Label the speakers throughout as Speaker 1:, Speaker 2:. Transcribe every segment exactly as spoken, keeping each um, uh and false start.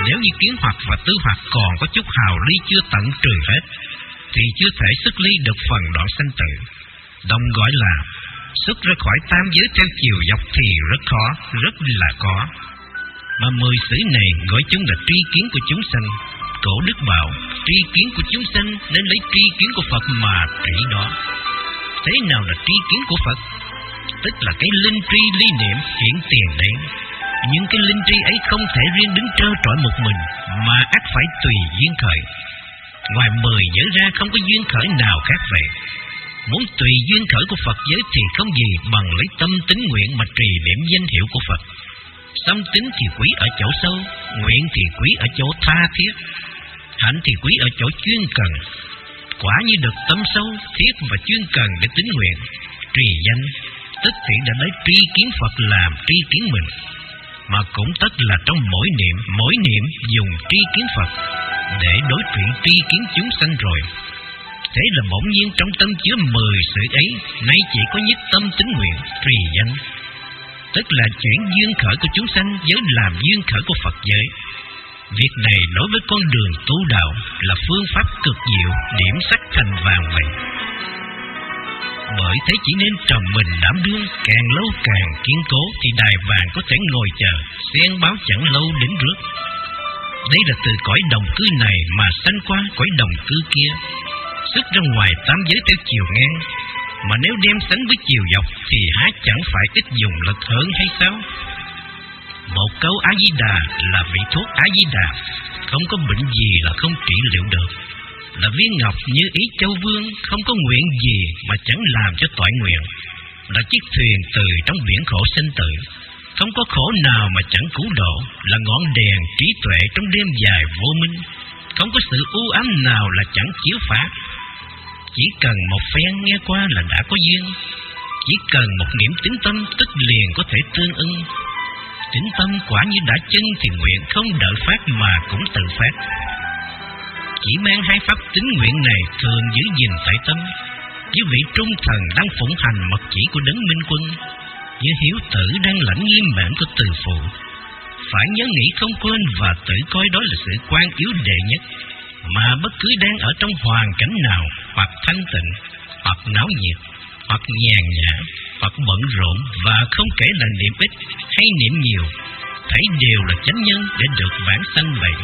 Speaker 1: Nếu như kiến hoặc và tứ hoặc còn có chút hào ly chưa tận trừ hết, thì chưa thể xuất ly được phần đoạn sanh tử. Đồng gọi là xuất ra khỏi tam giới theo chiều dọc thì rất khó, rất là khó. Mà mười sử này gọi chúng là tri kiến của chúng sanh. Cổ đức bảo tri kiến của chúng sanh nên lấy tri kiến của Phật mà trị đó. Thế nào là tri kiến của Phật? Tức là cái linh tri ly niệm hiện tiền đến. Nhưng cái linh tri ấy không thể riêng đứng trơ trọi một mình, mà ắt phải tùy duyên khởi. Ngoài mười giới ra không có duyên khởi nào khác vậy. Muốn tùy duyên khởi của Phật giới thì không gì bằng lấy tâm tín nguyện mà trì niệm danh hiệu của Phật. Tâm tín thì quý ở chỗ sâu, nguyện thì quý ở chỗ tha thiết, hạnh thì quý ở chỗ chuyên cần. Quả như được tâm sâu, thiết và chuyên cần để tín nguyện, trì danh, tức thì đã lấy tri kiến Phật làm tri kiến mình. Mà cũng tất là trong mỗi niệm, mỗi niệm dùng tri kiến Phật để đối trị tri kiến chúng sanh rồi. Thế là bỗng nhiên trong tâm chứa mười sự ấy, nay chỉ có nhất tâm tín nguyện, trì danh. Tức là chuyển duyên khởi của chúng sanh giới làm duyên khởi của Phật giới. Việc này đối với con đường tu đạo là phương pháp cực diệu, điểm sắc thành vàng vậy. Bởi thế chỉ nên trầm mình đảm đương, càng lâu càng kiên cố thì đài vàng có thể ngồi chờ, xen báo chẳng lâu đến rước. Đây là từ cõi đồng cư này mà sanh qua cõi đồng cư kia, xuất ra ngoài tam giới theo chiều ngang. Mà nếu đem sánh với chiều dọc thì há chẳng phải ít dùng lực hơn hay sao? Một câu A Di Đà là vị thuốc A Di Đà, không có bệnh gì là không trị liệu được. Là viên ngọc như ý châu vương, không có nguyện gì mà chẳng làm cho toại nguyện. Là chiếc thuyền từ trong biển khổ sinh tử, không có khổ nào mà chẳng cứu độ. Là ngọn đèn trí tuệ trong đêm dài vô minh, không có sự u ám nào là chẳng chiếu phá. Chỉ cần một phen nghe qua là đã có duyên, chỉ cần một niệm tín tâm tức liền có thể tương ưng. Tín tâm quả như đã chân thì nguyện không đợi phát mà cũng tự phát. Chỉ mang hai pháp tín nguyện này thường giữ gìn tại tâm, như vị trung thần đang phụng hành mật chỉ của đấng minh quân, như hiếu tử đang lãnh nghiêm mệnh của từ phụ. Phải nhớ nghĩ không quên và tự coi đó là sự quan yếu đệ nhất. Mà bất cứ đang ở trong hoàn cảnh nào, hoặc thanh tịnh, hoặc náo nhiệt, hoặc nhàn nhã, hoặc bận rộn, và không kể là niệm ít hay niệm nhiều, thấy đều là chánh nhân để được vãng sanh vậy.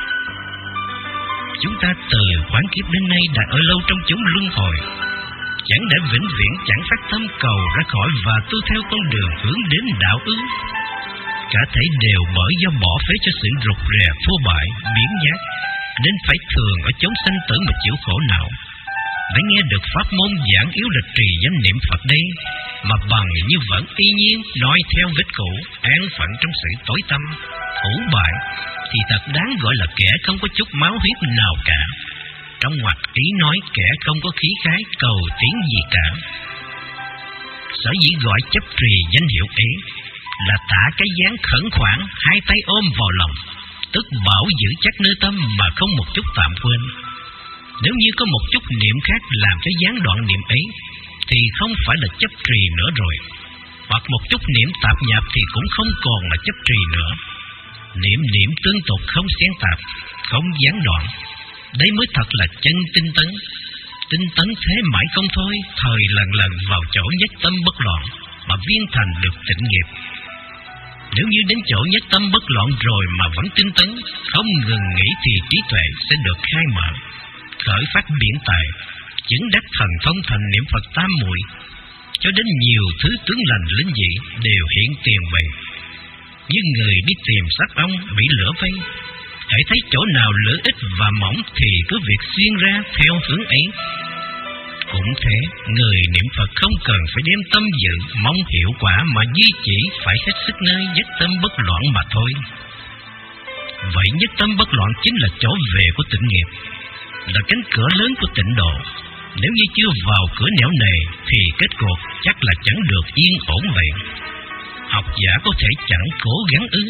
Speaker 1: Chúng ta từ khoáng kiếp đến nay đã ở lâu trong chốn luân hồi, chẳng để vĩnh viễn chẳng phát tâm cầu ra khỏi và tu theo con đường hướng đến đạo ư? Cả thể đều bởi do bỏ phế cho sự rụt rè thua bại, biến giác, nên phải thường ở chốn sanh tử mà chịu khổ não. Đã nghe được pháp môn giảng yếu là trì danh niệm Phật đây, mà bằng như vẫn y nhiên nói theo vết cũ, an phận trong sự tối tâm, thủ bại, thì thật đáng gọi là kẻ không có chút máu huyết nào cả. Trong ngoặc ý nói kẻ không có khí khái cầu tiến gì cả. Sở dĩ gọi chấp trì danh hiệu ấy là tả cái dáng khẩn khoản, hai tay ôm vào lòng, tức bảo giữ chắc nơi tâm mà không một chút tạm quên. Nếu như có một chút niệm khác làm cho gián đoạn niệm ấy, thì không phải là chấp trì nữa rồi. Hoặc một chút niệm tạp nhạp thì cũng không còn là chấp trì nữa. Niệm niệm tương tục không xen tạp, không gián đoạn, đấy mới thật là chân tinh tấn. Tinh tấn thế mãi không thôi, thời lần lần vào chỗ nhất tâm bất loạn, mà viên thành được tịnh nghiệp. Nếu như đến chỗ nhất tâm bất loạn rồi mà vẫn tinh tấn, không ngừng nghĩ thì trí tuệ sẽ được khai mở, khởi phát biển tài, chứng đắc thần thông thành niệm Phật tam muội, cho đến nhiều thứ tướng lành linh dị đều hiện tiền vậy. Như người đi tìm xác ong bị lửa vây, hãy thấy chỗ nào lửa ít và mỏng thì cứ việc xuyên ra theo hướng ấy. Cũng thế, người niệm Phật không cần phải đem tâm dự mong hiệu quả, mà duy chỉ phải hết sức nơi nhất tâm bất loạn mà thôi. Vậy nhất tâm bất loạn chính là chỗ về của tịnh nghiệp, là cánh cửa lớn của tịnh độ. Nếu như chưa vào cửa nẻo này thì kết cuộc chắc là chẳng được yên ổn vậy. Học giả có thể chẳng cố gắng ư?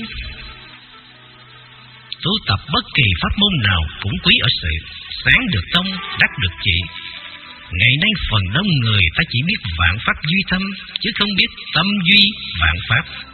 Speaker 1: Tu tập bất kỳ pháp môn nào cũng quý ở sự sáng được tông, đắc được trị. Ngày nay phần đông người ta chỉ biết vạn pháp duy tâm, chứ không biết tâm duy vạn pháp.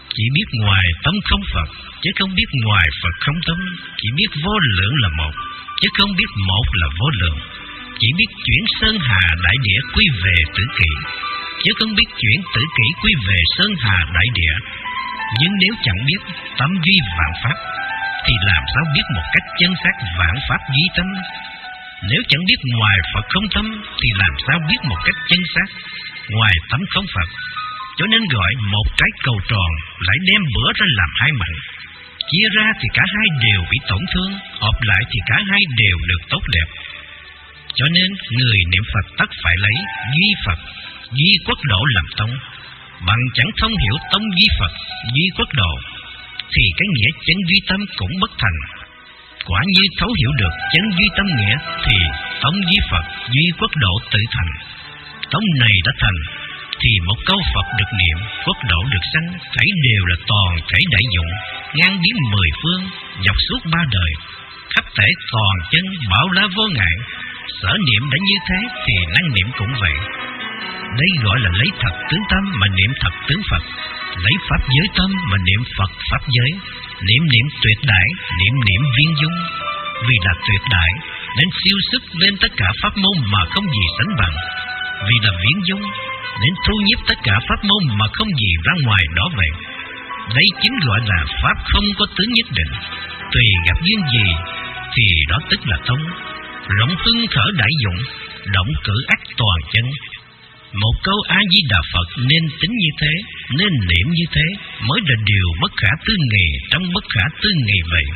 Speaker 1: chỉ biết ngoài tâm không Phật, chứ không biết ngoài Phật không tâm. Chỉ biết vô lượng là một, chứ không biết một là vô lượng. Chỉ biết chuyển sơn hà đại địa quy về tử kỷ, chứ không biết chuyển tử kỷ quy về sơn hà đại địa. Nhưng nếu chẳng biết tâm duy vạn pháp, thì làm sao biết một cách chân xác vạn pháp duy tâm? Nếu chẳng biết ngoài Phật không tâm, thì làm sao biết một cách chân xác ngoài tâm không Phật? Cho nên gọi một trái cầu tròn lại đem bữa ra làm hai mảnh. Chia ra thì cả hai đều bị tổn thương, hợp lại thì cả hai đều được tốt đẹp. Cho nên người niệm Phật tất phải lấy duy Phật, duy quốc độ làm tông. Bằng chẳng thông hiểu tông duy Phật, duy quốc độ, thì cái nghĩa chân duy tâm cũng bất thành. Quả như thấu hiểu được chân duy tâm nghĩa, thì tông duy Phật, duy quốc độ tự thành. Tông này đã thành, thì một câu Phật được niệm, quốc độ được sanh, thảy đều là toàn thể đại dụng, ngang biến mười phương, dọc suốt ba đời, khắp thể toàn chân, bảo la vô ngại. Sở niệm đã như thế, thì năng niệm cũng vậy. Đây gọi là lấy thật tướng tâm mà niệm thật tướng Phật, lấy pháp giới tâm mà niệm Phật pháp giới. Niệm niệm tuyệt đại, niệm niệm viên dung. Vì là tuyệt đại nên siêu sức lên tất cả pháp môn mà không gì sánh bằng. Vì là viễn dung nên thu nhiếp tất cả pháp môn mà không gì ra ngoài đó vậy. Đây chính gọi là pháp không có tướng nhất định, tùy gặp duyên gì thì đó tức là thông. Rộng hưng khởi đại dụng, động cử ác toàn chân. Một câu A Di Đà Phật nên tính như thế, nên niệm như thế, mới là điều bất khả tư nghị trong bất khả tư nghị vậy.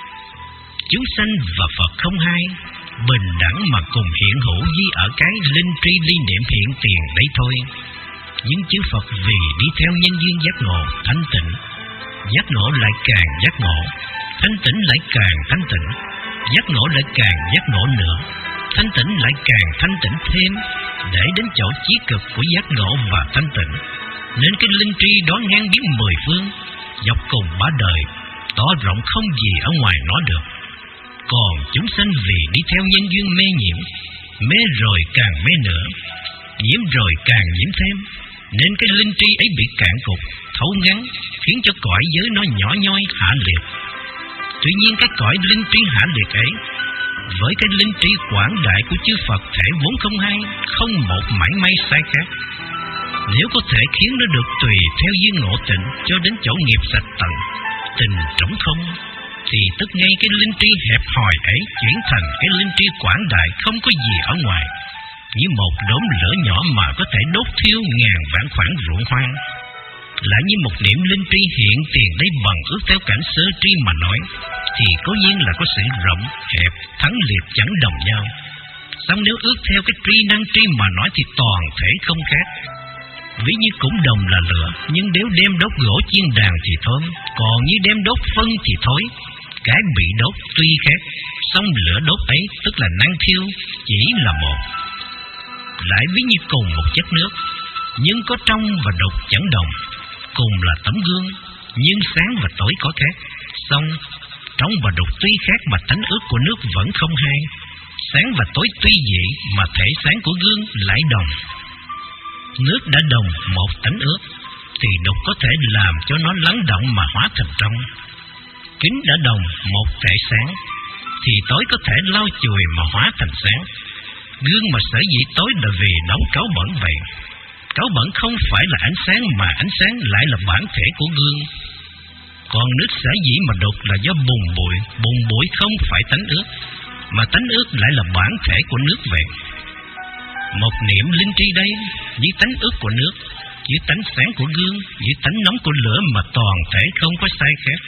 Speaker 1: Chúng sanh và Phật không hai, bình đẳng mà cùng hiện hữu di ở cái linh tri ly niệm hiện tiền đấy thôi. Nhưng chư Phật vì đi theo nhân duyên giác ngộ thanh tịnh, giác ngộ lại càng giác ngộ, thanh tịnh lại càng thanh tịnh, giác ngộ lại càng giác ngộ nữa, thanh tịnh lại càng thanh tịnh thêm, để đến chỗ chí cực của giác ngộ và thanh tịnh. Nên cái linh tri đó ngang biến mười phương, dọc cùng ba đời, to rộng không gì ở ngoài nó được. Còn chúng sanh vì đi theo nhân duyên mê nhiễm, mê rồi càng mê nữa, nhiễm rồi càng nhiễm thêm, nên cái linh tri ấy bị cạn cục, thấu ngắn, khiến cho cõi giới nó nhỏ nhoi hạ liệt. Tuy nhiên cái cõi linh tri hạ liệt ấy, với cái linh tri quảng đại của chư Phật thể vốn không hai, không một mảy may sai khác. Nếu có thể khiến nó được tùy theo duyên ngộ tịnh cho đến chỗ nghiệp sạch tận, tình trống không, thì tức ngay cái linh tri hẹp hòi ấy chuyển thành cái linh tri quảng đại không có gì ở ngoài, như một đốm lửa nhỏ mà có thể đốt thiêu ngàn vạn khoảng ruộng hoang. Lại như một niệm linh tri hiện tiền đây bằng ước theo cảnh sơ tri mà nói, thì cố nhiên là có sự rộng, hẹp, thắng liệt chẳng đồng nhau. Xong nếu ước theo cái tri năng tri mà nói thì toàn thể không khác. Ví như cũng đồng là lửa, nhưng nếu đem đốt gỗ chiên đàn thì thơm, còn như đem đốt phân thì thối. Cái bị đốt tuy khác, song lửa đốt ấy tức là năng thiêu chỉ là một. Lại ví như cùng một chất nước, nhưng có trong và đục chẳng đồng. Cùng là tấm gương, nhưng sáng và tối có khác. Song trong và đục tuy khác mà tánh ước của nước vẫn không hai. Sáng và tối tuy dị mà thể sáng của gương lại đồng. Nước đã đồng một tánh ước, thì đục có thể làm cho nó lắng động mà hóa thành trong. Kính đã đồng một thể sáng, thì tối có thể lau chùi mà hóa thành sáng. Gương mà sở dĩ tối là vì đóng cáu bẩn vậy. Cáu bẩn không phải là ánh sáng, mà ánh sáng lại là bản thể của gương. Còn nước sở dĩ mà đục là do bùn bụi, bùn bụi không phải tánh ước, mà tánh ước lại là bản thể của nước vậy. Một niệm linh tri đây, với tánh ước của nước, với tánh sáng của gương, với tánh nóng của lửa mà toàn thể không có sai khác.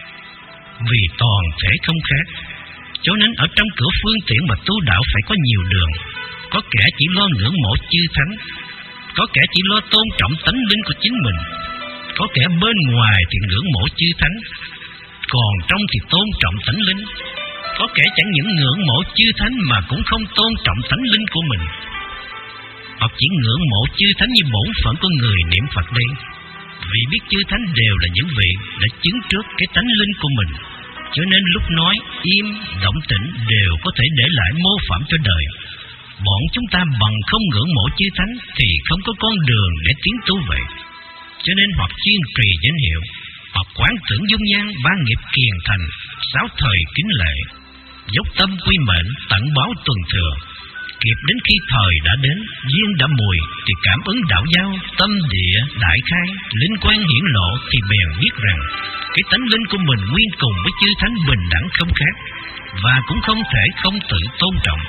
Speaker 1: Vì toàn thể không khác, cho nên ở trong cửa phương tiện mà tu đạo phải có nhiều đường. Có kẻ chỉ lo ngưỡng mộ chư thánh, có kẻ chỉ lo tôn trọng tánh linh của chính mình, có kẻ bên ngoài thì ngưỡng mộ chư thánh, còn trong thì tôn trọng tánh linh. Có kẻ chẳng những ngưỡng mộ chư thánh mà cũng không tôn trọng tánh linh của mình, hoặc chỉ ngưỡng mộ chư thánh như bổn phận của người niệm Phật đây, vì biết chư thánh đều là những vị đã chứng trước cái tánh linh của mình, cho nên lúc nói im, động tĩnh đều có thể để lại mô phạm cho đời. Bọn chúng ta bằng không ngưỡng mộ chư thánh thì không có con đường để tiến tu vậy. cho nên hoặc chuyên trì danh hiệu, hoặc quán tưởng dung nhan ba nghiệp kiền thành, sáu thời kính lệ, dốc tâm quy mệnh tận báo tuần thừa. Kịp đến khi thời đã đến, duyên đã mùi, thì cảm ứng đạo giao, tâm địa đại khai, linh quan hiển lộ, thì bèn biết rằng cái tánh linh của mình nguyên cùng với chư thánh bình đẳng không khác, và cũng không thể không tự tôn trọng.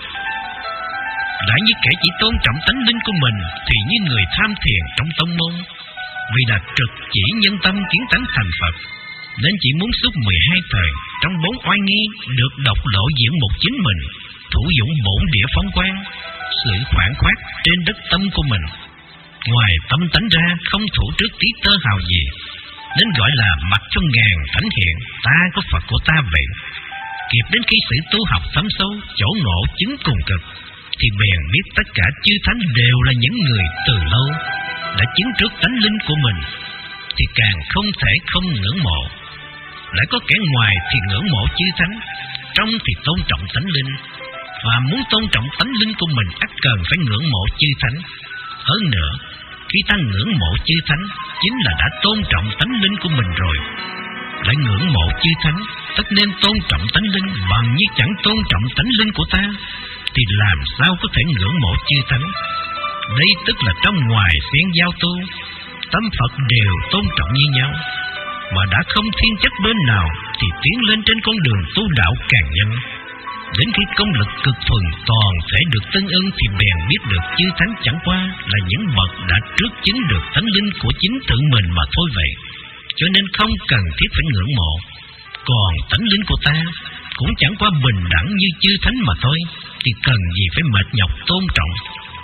Speaker 1: Đã như kẻ chỉ tôn trọng tánh linh của mình, thì như người tham thiền trong tông môn, vì đã trực chỉ nhân tâm kiến tánh thành Phật, nên chỉ muốn suốt mười hai thời trong bốn oai nghi được độc lộ diện mục chính mình, thủ dũng bổn địa phóng quang, sự khoảng khoát trên đất tâm của mình. Ngoài tâm tánh ra không thủ trước tí tơ hào gì, nên gọi là mặc cho ngàn thánh hiện, ta có Phật của ta vậy. Kịp đến khi sự tu học thâm sâu, chỗ ngộ chứng cùng cực, thì bèn biết tất cả chư thánh đều là những người từ lâu đã chứng trước tánh linh của mình, thì càng không thể không ngưỡng mộ. Lại có kẻ ngoài thì ngưỡng mộ chư thánh, trong thì tôn trọng tánh linh. Và muốn tôn trọng tánh linh của mình ắt cần phải ngưỡng mộ chư thánh. Hơn nữa, khi ta ngưỡng mộ chư thánh, chính là đã tôn trọng tánh linh của mình rồi. Lại ngưỡng mộ chư thánh, tất nên tôn trọng tánh linh, bằng như chẳng tôn trọng tánh linh của ta, thì làm sao có thể ngưỡng mộ chư thánh. Đây tức là trong ngoài xen giao tu, tâm Phật đều tôn trọng như nhau, mà đã không thiên chất bên nào, thì tiến lên trên con đường tu đạo càng nhanh. Đến khi công lực cực thuần toàn thể được tương ưng, thì bèn biết được chư thánh chẳng qua là những bậc đã trước chứng được tánh linh của chính tự mình mà thôi vậy. Cho nên không cần thiết phải ngưỡng mộ. Còn tánh linh của ta cũng chẳng qua bình đẳng như chư thánh mà thôi, thì cần gì phải mệt nhọc tôn trọng.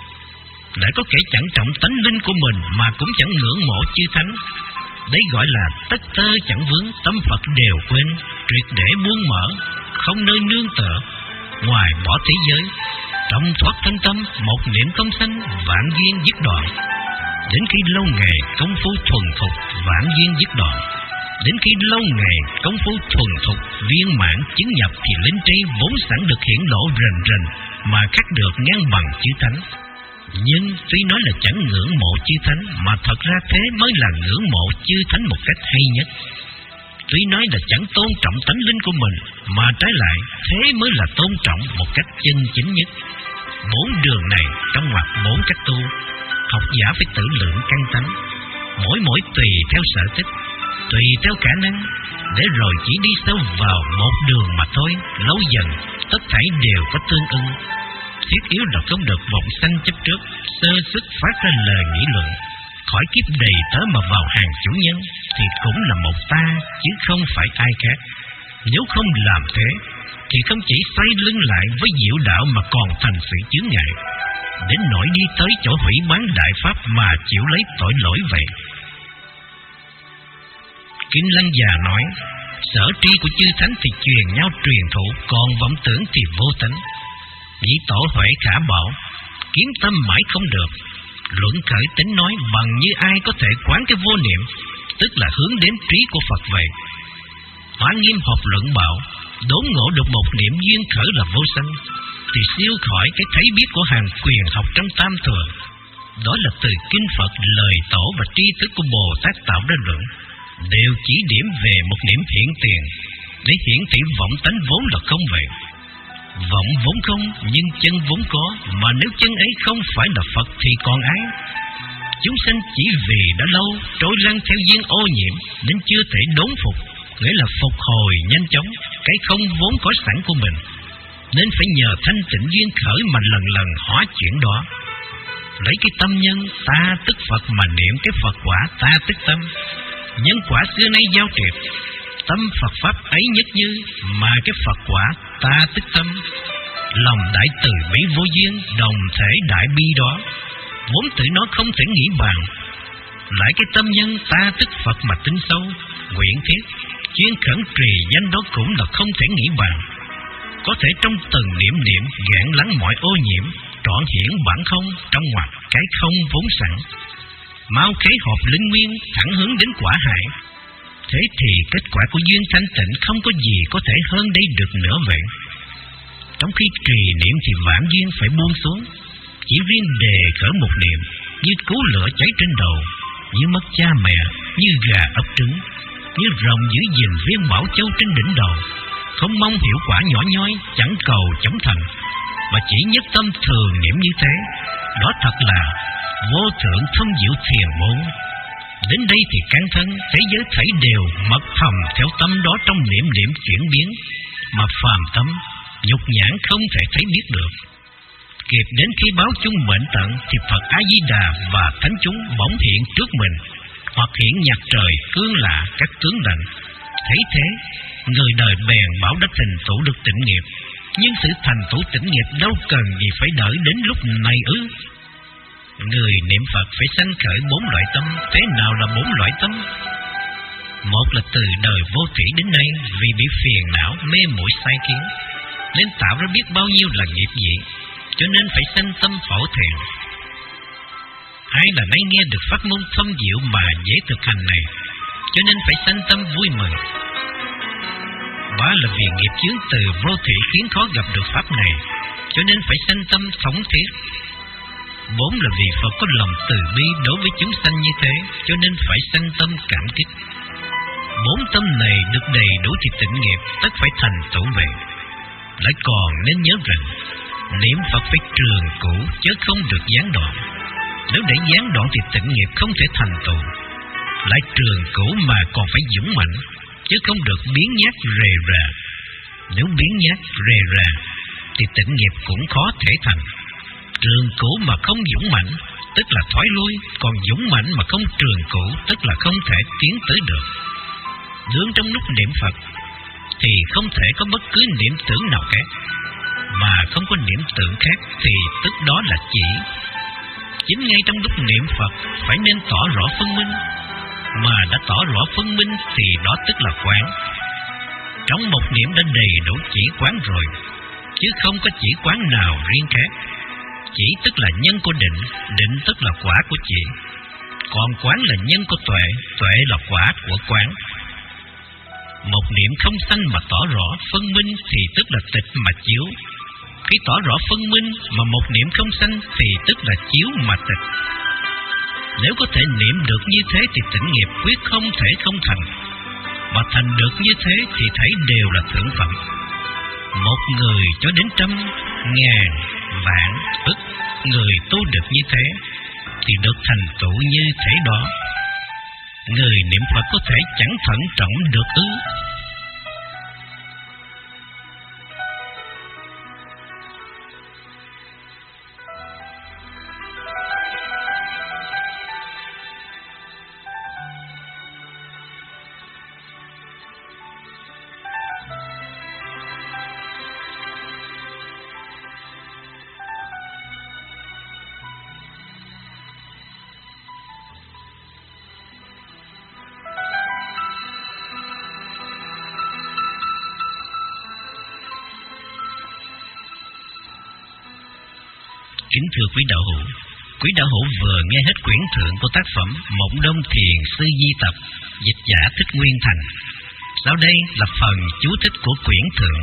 Speaker 1: Lại có kẻ chẳng trọng tánh linh của mình mà cũng chẳng ngưỡng mộ chư thánh. Đấy gọi là tất tơ chẳng vướng, tâm Phật đều quên, triệt để buông mở, không nơi nương tựa, ngoài bỏ thế giới, trong thoát thân tâm, một niệm công sanh, vạn duyên dứt đoạn. Đến khi lâu ngày công phu thuần thục, vạn duyên dứt đoạn. Đến khi lâu ngày công phu thuần thục, viên mãn chứng nhập, thì linh trí vốn sẵn được hiển lộ rần rần, mà khác được ngang bằng chư thánh. Nhưng tuy nói là chẳng ngưỡng mộ chư thánh, mà thật ra thế mới là ngưỡng mộ chư thánh một cách hay nhất. Tuy nói là chẳng tôn trọng tánh linh của mình, mà trái lại thế mới là tôn trọng một cách chân chính nhất. Bốn đường này trong ngoặc bốn cách tu, học giả phải tự lượng căn tánh, mỗi mỗi tùy theo sở thích, tùy theo khả năng, để rồi chỉ đi sâu vào một đường mà thôi. Lâu dần tất thảy đều có tương ưng. Thiết yếu là không được vọng sanh chấp trước, sơ sức phát ra lời nghị luận, khỏi kiếp đầy tớ mà vào hàng chủ nhân, thì cũng là một ta chứ không phải ai khác. Nếu không làm thế, thì không chỉ xoay lưng lại với diệu đạo mà còn thành sự chướng ngại, đến nỗi đi tới chỗ hủy bán đại pháp mà chịu lấy tội lỗi vậy. Kinh Lăng Già nói, sở tri của chư thánh thì truyền nhau truyền thụ, còn vọng tưởng thì vô tánh. Nhĩ tổ Huệ Khả bảo, kiếm tâm mãi không được, luận khởi tính nói bằng như ai có thể quán cái vô niệm, tức là hướng đến trí của Phật vậy. Hóa Nghiêm Học luận bảo, đốn ngộ được một niệm duyên khởi là vô sanh, thì siêu khỏi cái thấy biết của hàng quyền học trong tam thừa. Đó là từ kinh Phật, lời tổ và tri thức của Bồ Tát tạo ra luận, đều chỉ điểm về một niệm hiện tiền, để hiển thị vọng tánh vốn là không vậy. Vọng vốn không, nhưng chân vốn có, mà nếu chân ấy không phải là Phật thì còn ai? Chúng sanh chỉ vì đã lâu trôi lăn theo duyên ô nhiễm, nên chưa thể đốn phục, nghĩa là phục hồi nhanh chóng cái không vốn có sẵn của mình, nên phải nhờ thanh tịnh duyên khởi mà lần lần hóa chuyển đó. Lấy cái tâm nhân ta tức Phật mà niệm cái Phật quả ta tức tâm. Nhân quả xưa nay giao triệt, tâm Phật pháp ấy nhất như, mà cái Phật quả ta tức tâm. Lòng đại từ bi vô duyên, đồng thể đại bi đó, vốn tự nó không thể nghĩ bàn. Lại cái tâm nhân ta tức Phật mà tinh sâu, nguyện thiết, chuyên khẩn trì danh đó cũng là không thể nghĩ bàn. Có thể trong từng niệm niệm gạn lắng mọi ô nhiễm, trọn hiển bản không trong ngoặc cái không vốn sẵn. Mau khế hợp linh nguyên, thẳng hướng đến quả hải. Thế thì kết quả của duyên thanh tịnh không có gì có thể hơn đây được nữa vậy. Trong khi trì niệm thì vạn duyên phải buông xuống, chỉ riêng đề khởi một niệm như cứu lửa cháy trên đầu, như mất cha mẹ, như gà ấp trứng, như rồng giữ gìn viên bảo châu trên đỉnh đầu, không mong hiệu quả nhỏ nhoi, chẳng cầu chóng thành, mà chỉ nhất tâm thường niệm như thế. Đó thật là vô thượng thâm diệu thiền môn. Đến đây thì căn thân, thế giới thảy đều mật thầm theo tâm đó trong niệm niệm chuyển biến, mà phàm tâm, nhục nhãn không thể thấy biết được. Kịp đến khi báo chung mệnh tận thì Phật A-di-đà và thánh chúng bỗng hiện trước mình, hoặc hiện nhạc trời cương lạ các tướng lành. Thấy thế, người đời bèn bảo đã thành tựu được tịnh nghiệp. Nhưng sự thành tựu tịnh nghiệp đâu cần gì phải đợi đến lúc này ư? Người niệm Phật phải sanh khởi bốn loại tâm. Thế nào là bốn loại tâm? Một là từ đời vô thủy đến nay, vì bị phiền não mê muội sai kiến nên tạo ra biết bao nhiêu là nghiệp dị, cho nên phải sanh tâm phổ thẹn. Hai là nay nghe được pháp môn thâm diệu mà dễ thực hành này, cho nên phải sanh tâm vui mừng. Ba là vì nghiệp chướng từ vô thủy khiến khó gặp được pháp này, cho nên phải sanh tâm thống thiết. Bốn là vì Phật có lòng từ bi đối với chúng sanh như thế, cho nên phải sanh tâm cảm kích. Bốn tâm này được đầy đủ thì tịnh nghiệp tất phải thành tựu về. Lại còn nên nhớ rằng niệm Phật phải trường cửu chứ không được gián đoạn. Nếu để gián đoạn thì tịnh nghiệp không thể thành tựu. Lại trường cửu mà còn phải dũng mạnh, chứ không được biến nhát rề rà. Nếu biến nhát rề rà thì tịnh nghiệp cũng khó thể thành. Trường cửu mà không dũng mạnh tức là thoái lui, còn dũng mạnh mà không trường cửu tức là không thể tiến tới được. Đương trong lúc niệm Phật thì không thể có bất cứ niệm tưởng nào khác, mà không có niệm tưởng khác thì tức đó là chỉ. Chính ngay trong lúc niệm Phật phải nên tỏ rõ phân minh, mà đã tỏ rõ phân minh thì đó tức là quán. Trong một niệm đã đầy đủ chỉ quán rồi, chứ không có chỉ quán nào riêng khác. Chỉ tức là nhân của định, định tức là quả của chỉ. Còn quán là nhân của tuệ, tuệ là quả của quán. Một niệm không sanh mà tỏ rõ phân minh thì tức là tịch mà chiếu. Khi tỏ rõ phân minh mà một niệm không sanh thì tức là chiếu mà tịch. Nếu có thể niệm được như thế thì tịnh nghiệp quyết không thể không thành. Mà thành được như thế thì thấy đều là thượng phẩm. Một người cho đến trăm, ngàn, vạn, ức người tu được như thế thì được thành tựu như thế đó. Người niệm Phật có thể chẳng thận trọng được ư? Kính thưa quý đạo hữu, quý đạo hữu vừa nghe hết quyển thượng của tác phẩm Mộng Đông Thiền Sư Di Tập, dịch giả Thích Nguyên Thành. Sau đây là phần chú thích của quyển thượng.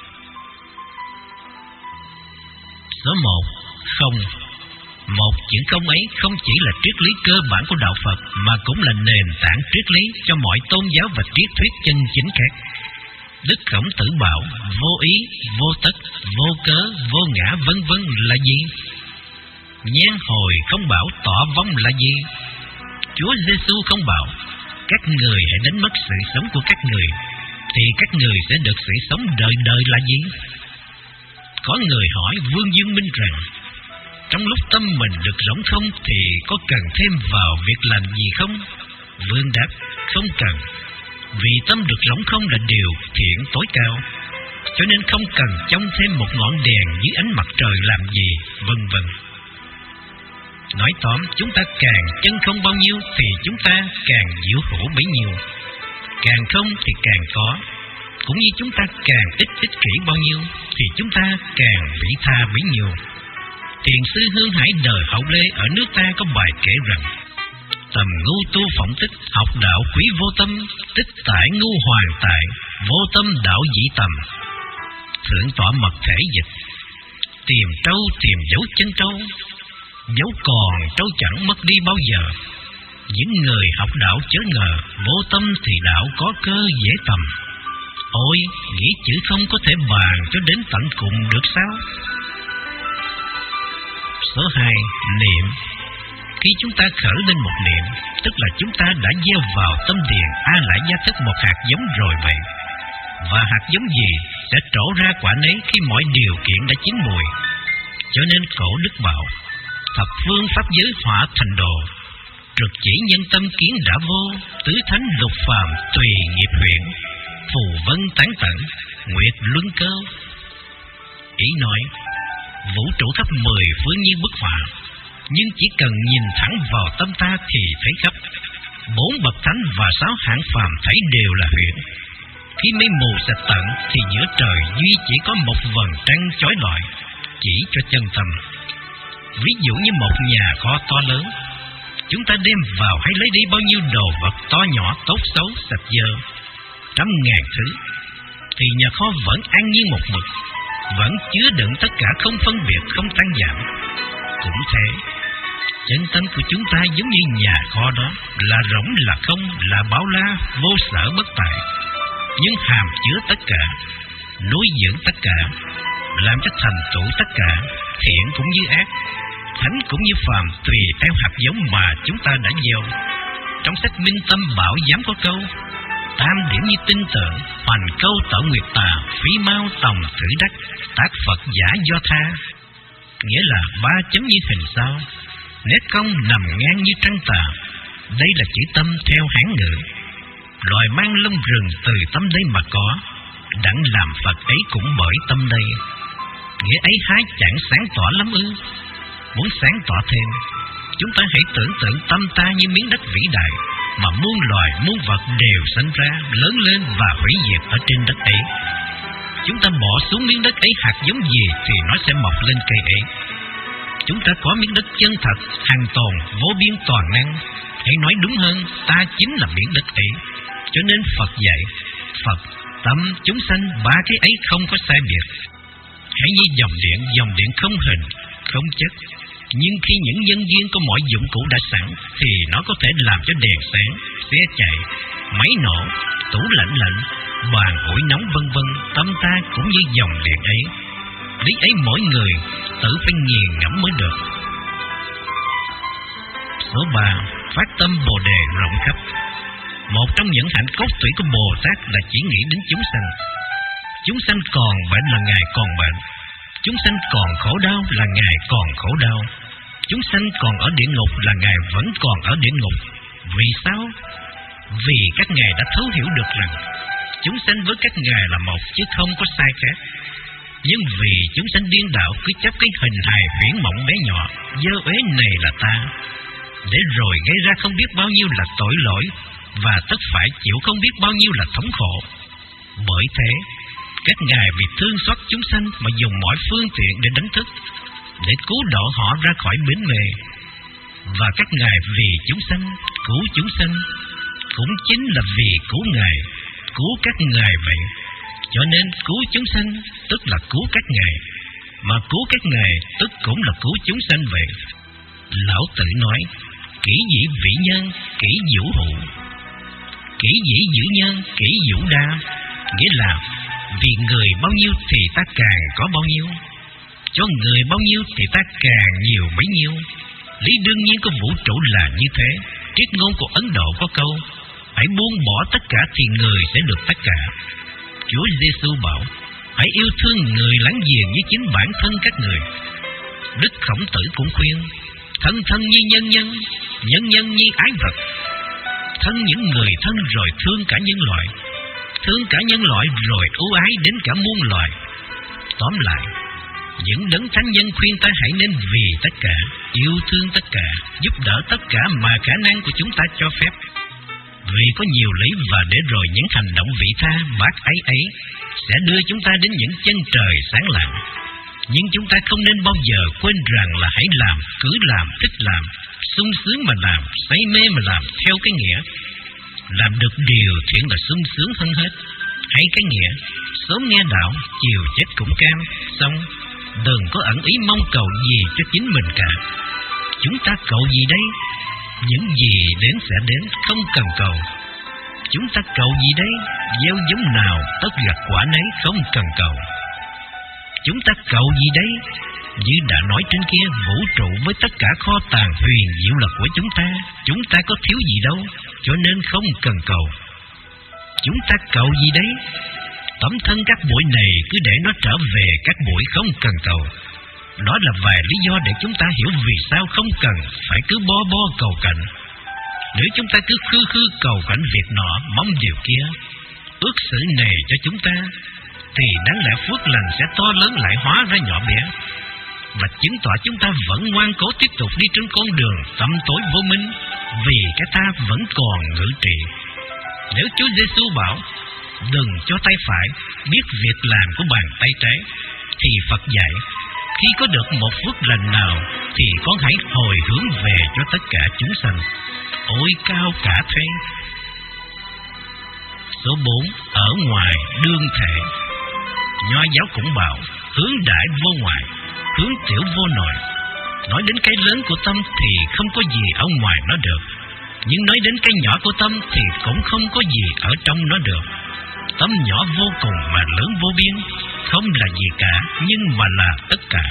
Speaker 1: Số một. Không. Một chữ không ấy không chỉ là triết lý cơ bản của đạo Phật, mà cũng là nền tảng triết lý cho mọi tôn giáo và triết thuyết chân chính khác. Đức Khổng Tử bảo vô ý, vô tất, vô cớ, vô ngã vân vân là gì? Nhan hồi không bảo tỏ vong là gì? Chúa Giêsu không bảo các người hãy đánh mất sự sống của các người, thì các người sẽ được sự sống đời đời là gì? Có người hỏi Vương Dương Minh rằng trong lúc tâm mình được rỗng không thì có cần thêm vào việc làm gì không? Vương đáp không cần, vì tâm được rỗng không là điều thiện tối cao, cho nên không cần trông thêm một ngọn đèn dưới ánh mặt trời làm gì, vân vân. Nói tóm, chúng ta càng chân không bao nhiêu thì chúng ta càng diệu hữu bấy nhiêu, càng không thì càng có. Cũng như chúng ta càng ít ích kỷ bao nhiêu thì chúng ta càng vĩ tha bấy nhiêu. Thiền sư Hương Hải đời Hậu Lê ở nước ta có bài kể rằng: tầm ngu tu phỏng tích, học đạo quý vô tâm, tích tại ngu hoàn tại, vô tâm đạo dĩ tầm. Thượng tọa mật thể dịch: tìm trâu tìm dấu chân trâu, dấu còn trâu chẳng mất đi bao giờ. Những người học đạo chớ ngờ, vô tâm thì đạo có cơ dễ tầm. Ôi, nghĩ chữ không có thể bàn cho đến tận cùng được sao? Số hai, niệm. Khi chúng ta khởi lên một niệm, tức là chúng ta đã gieo vào tâm điền A Lại Gia Thức một hạt giống rồi vậy. Và hạt giống gì sẽ trổ ra quả nấy khi mọi điều kiện đã chín mùi. Cho nên cổ đức bảo, thập phương pháp giới hỏa thành đồ, trực chỉ nhân tâm kiến đã vô, tứ thánh lục phàm tùy nghiệp huyễn, phù vân tán tận, nguyệt luân cơ. Ý nói, vũ trụ khắp mười phương như bức họa, nhưng chỉ cần nhìn thẳng vào tâm ta thì thấy khắp. Bốn bậc thánh và sáu hạng phàm thấy đều là huyễn. Khi mây mù sạch tận thì giữa trời duy chỉ có một vầng trăng chói lọi, chỉ cho chân tâm. Ví dụ như một nhà kho to lớn, chúng ta đem vào hay lấy đi bao nhiêu đồ vật to nhỏ, tốt xấu, sạch dơ, trăm ngàn thứ, thì nhà kho vẫn an nhiên một mực, vẫn chứa đựng tất cả không phân biệt, không tăng giảm. Cũng thế, chân tâm của chúng ta giống như nhà kho đó, là rỗng là không, là bao la, vô sở bất tại, nhưng hàm chứa tất cả, nuôi dưỡng tất cả, làm cho thành tựu tất cả, thiện cũng như ác, thánh cũng như phàm, tùy theo hạt giống mà chúng ta đã gieo. Trong sách Minh Tâm Bảo Giám có câu: tam điểm như tin tưởng, hoành câu tẩu nguyệt tà, phí mau tòng thử đắc, tác Phật giả do tha. Nghĩa là ba chấm như hình sao, nét cong nằm ngang như trăng tà. Đây là chữ tâm theo Hán ngữ. Loài mang lông rừng từ tâm đây mà có, đặng làm Phật ấy cũng bởi tâm đây. Nghĩa ấy hái chẳng sáng tỏ lắm ư? Muốn sáng tỏ thêm, chúng ta hãy tưởng tượng tâm ta như miếng đất vĩ đại, mà muôn loài muôn vật đều sinh ra, lớn lên và hủy diệt ở trên đất ấy. Chúng ta bỏ xuống miếng đất ấy hạt giống gì thì nó sẽ mọc lên cây ấy. Chúng ta có miếng đất chân thật, hằng tồn, vô biên toàn năng. Hãy nói đúng hơn, ta chính là miếng đất ấy. Cho nên Phật dạy, Phật, tâm, chúng sanh, ba cái ấy không có sai biệt. Hãy như dòng điện, dòng điện không hình, không chất. Nhưng khi những nhân viên có mọi dụng cụ đã sẵn thì nó có thể làm cho đèn sáng, xe chạy, máy nổ, tủ lạnh lạnh, bàn ủi nóng vân vân. Tâm ta cũng như dòng điện ấy. Lý ấy mỗi người tự phải nghiền ngẫm mới được. Số ba, phát tâm Bồ đề rộng khắp. Một trong những hạnh cốt tủy của Bồ Tát là chỉ nghĩ đến chúng sanh. Chúng sanh còn bệnh là Ngài còn bệnh, chúng sanh còn khổ đau là Ngài còn khổ đau, chúng sanh còn ở địa ngục là Ngài vẫn còn ở địa ngục. Vì sao? Vì các Ngài đã thấu hiểu được rằng chúng sanh với các Ngài là một chứ không có sai khác. Nhưng vì chúng sanh điên đạo cứ chấp cái hình hài huyễn mộng bé nhỏ dơ uế này là ta, để rồi gây ra không biết bao nhiêu là tội lỗi, và tất phải chịu không biết bao nhiêu là thống khổ. Bởi thế, các Ngài vì thương xót chúng sanh mà dùng mọi phương tiện để đánh thức, để cứu độ họ ra khỏi bến mê. Và các Ngài vì chúng sanh, cứu chúng sanh, cũng chính là vì cứu Ngài, cứu các Ngài vậy. Cho nên cứu chúng sanh tức là cứu các Ngài, mà cứu các Ngài tức cũng là cứu chúng sanh vậy. Lão Tử nói, kỹ dĩ vĩ nhân, kỹ vũ hữu. Kỹ dĩ giữ nhân, kỹ vũ đa. Nghĩa là vì người bao nhiêu thì ta càng có bao nhiêu, cho người bao nhiêu thì ta càng nhiều bấy nhiêu. Lý đương nhiên của vũ trụ là như thế. Triết ngôn của Ấn Độ có câu, hãy buông bỏ tất cả thì người sẽ được tất cả. Chúa Giêsu bảo, hãy yêu thương người láng giềng như chính bản thân các người. Đức Khổng Tử cũng khuyên, thân thân như nhân nhân, nhân nhân như ái vật. Thân những người thân rồi thương cả nhân loại, thương cả nhân loại rồi ưu ái đến cả muôn loài. Tóm lại, những đấng thánh nhân khuyên ta hãy nên vì tất cả, yêu thương tất cả, giúp đỡ tất cả mà khả năng của chúng ta cho phép. Vì có nhiều lý và để rồi những hành động vị tha bác ái ấy sẽ đưa chúng ta đến những chân trời sáng lạng. Nhưng chúng ta không nên bao giờ quên rằng là hãy làm, cứ làm, thích làm, sung sướng mà làm, say mê mà làm theo cái nghĩa. Làm được điều thiện là sung sướng hơn hết. Hay cái nghĩa, sớm nghe đạo, chiều chết cũng cam. Xong, đừng có ẩn ý mong cầu gì cho chính mình cả. Chúng ta cầu gì đây? Những gì đến sẽ đến, không cần cầu. Chúng ta cầu gì đấy? Gieo giống nào tất gặt quả nấy, không cần cầu. Chúng ta cầu gì đấy? Như đã nói trên kia, vũ trụ với tất cả kho tàng huyền diệu là của chúng ta. Chúng ta có thiếu gì đâu, cho nên không cần cầu. Chúng ta cầu gì đấy? Tấm thân các bụi này cứ để nó trở về các bụi, không cần cầu. Đó là vài lý do để chúng ta hiểu vì sao không cần phải cứ bo bo cầu cạnh. Nếu chúng ta cứ khư khư cầu cạnh việc nọ, mong điều kia, ước sự này cho chúng ta, thì đáng lẽ phước lành sẽ to lớn lại hóa ra nhỏ bé, và chứng tỏ chúng ta vẫn ngoan cố tiếp tục đi trên con đường tăm tối vô minh, vì cái ta vẫn còn ngự trị. Nếu Chúa Giêsu bảo đừng cho tay phải biết việc làm của bàn tay trái, thì Phật dạy khi có được một phước lành nào thì con hãy hồi hướng về cho tất cả chúng sanh. Ôi cao cả thế! Số bốn. Ở ngoài đương thể. Nho giáo cũng bảo hướng đại vô ngoại, hướng tiểu vô nội. Nói đến cái lớn của tâm thì không có gì ở ngoài nó được, nhưng nói đến cái nhỏ của tâm thì cũng không có gì ở trong nó được. Tâm nhỏ vô cùng mà lớn vô biên, không là gì cả, nhưng mà là tất cả.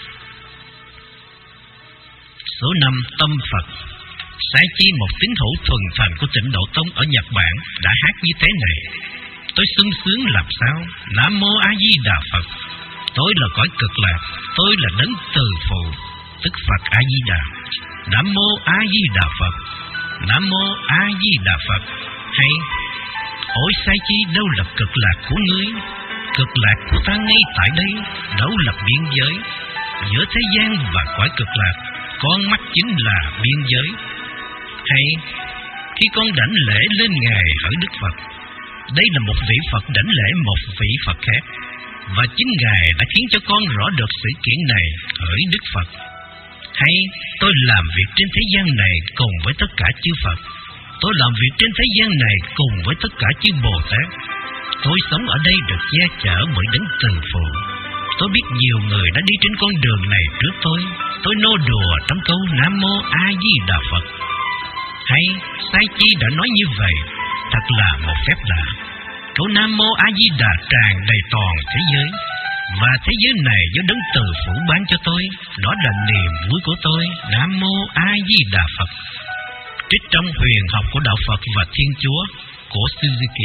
Speaker 1: Số năm. Tâm Phật. Sai Chi, một tín hữu thuần thành của Tịnh Độ Tông ở Nhật Bản, đã hát như thế này: tôi sung sướng làm sao, Nam Mô A Di Đà Phật. Tôi là cõi cực lạc, tôi là đấng từ phụ, tức Phật A Di Đà. Nam Mô A Di Đà Phật, Nam Mô A Di Đà Phật. Hay: ôi Sai Chi, đâu là cực lạc của ngươi? Cực lạc của ta ngay tại đây, đâu là biên giới. Giữa thế gian và cõi cực lạc, con mắt chính là biên giới. Hay: khi con đảnh lễ lên Ngài hỡi Đức Phật, đây là một vị Phật đảnh lễ một vị Phật khác, và chính Ngài đã khiến cho con rõ được sự kiện này hỡi Đức Phật. Hay: tôi làm việc trên thế gian này cùng với tất cả chư Phật. Tôi làm việc trên thế gian này cùng với tất cả chư Bồ Tát. Tôi sống ở đây được che chở bởi đấng từ phụ. Tôi biết nhiều người đã đi trên con đường này trước tôi. Tôi nô đùa trong câu Nam Mô A Di Đà Phật. Hay: Sai Chi đã nói như vậy, thật là một phép lạ. Câu Nam Mô A Di Đà tràn đầy toàn thế giới, và thế giới này do đấng từ phụ ban cho tôi. Đó là niềm vui của tôi. Nam Mô A Di Đà Phật. Trích trong Huyền học của Đạo Phật và Thiên Chúa của Suzuki.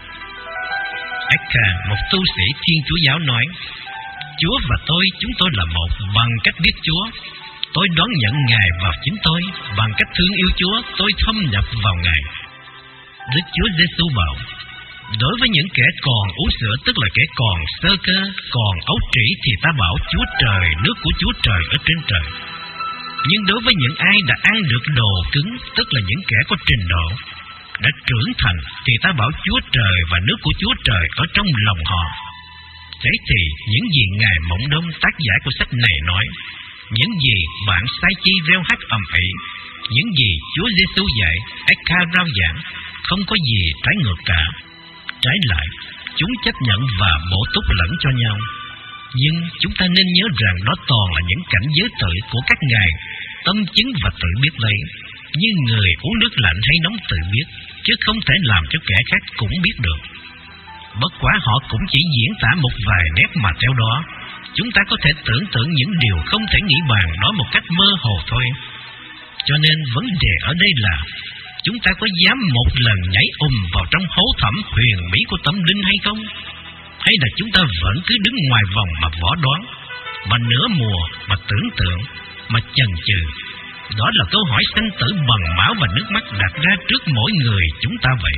Speaker 1: Eka, một tu sĩ Thiên Chúa giáo nói: Chúa và tôi, chúng tôi là một bằng cách biết Chúa. Tôi đón nhận Ngài vào chính tôi. Bằng cách thương yêu Chúa, tôi thâm nhập vào Ngài. Đức Chúa Giêsu bảo: đối với những kẻ còn uống sữa, tức là kẻ còn sơ cơ, còn ấu trĩ, thì ta bảo Chúa Trời, nước của Chúa Trời ở trên trời. Nhưng đối với những ai đã ăn được đồ cứng, tức là những kẻ có trình độ, đã trưởng thành, thì ta bảo Chúa Trời và nước của Chúa Trời ở trong lòng họ. Thế thì những gì Ngài Mộng Đông, tác giả của sách này nói, những gì bạn Sai Chi reo hát ầm ĩ, những gì Chúa Giêsu dạy, Eka rao giảng, không có gì trái ngược cả. Trái lại, chúng chấp nhận và bổ túc lẫn cho nhau. Nhưng chúng ta nên nhớ rằng đó toàn là những cảnh giới tự của các ngài tâm chứng và tự biết lấy, như người uống nước lạnh hay nóng tự biết, chứ không thể làm cho kẻ khác cũng biết được. Bất quá họ cũng chỉ diễn tả một vài nét mà theo đó, chúng ta có thể tưởng tượng những điều không thể nghĩ bàn nói một cách mơ hồ thôi. Cho nên vấn đề ở đây là chúng ta có dám một lần nhảy ùm vào trong hố thẳm huyền bí của tâm linh hay không? Hay là chúng ta vẫn cứ đứng ngoài vòng mà võ đoán, mà nửa mùa, mà tưởng tượng, mà chần chừ? Đó là câu hỏi sanh tử bằng máu và nước mắt đặt ra trước mỗi người chúng ta vậy.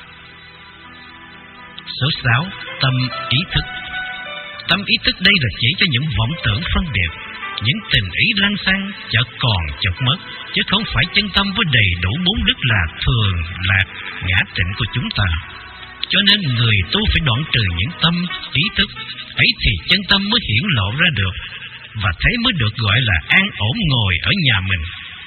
Speaker 1: Số sáu. Tâm ý thức. Tâm ý thức đây là chỉ cho những vọng tưởng phân biệt, những tình ý lăng xăng, chợt còn chợt mất, chứ không phải chân tâm với đầy đủ bốn đức là thường, lạc, ngã tịnh của chúng ta. Cho nên người tu phải đoạn trừ những tâm ý thức ấy thì chân tâm mới hiển lộ ra được, và thế mới được gọi là an ổn ngồi ở nhà mình.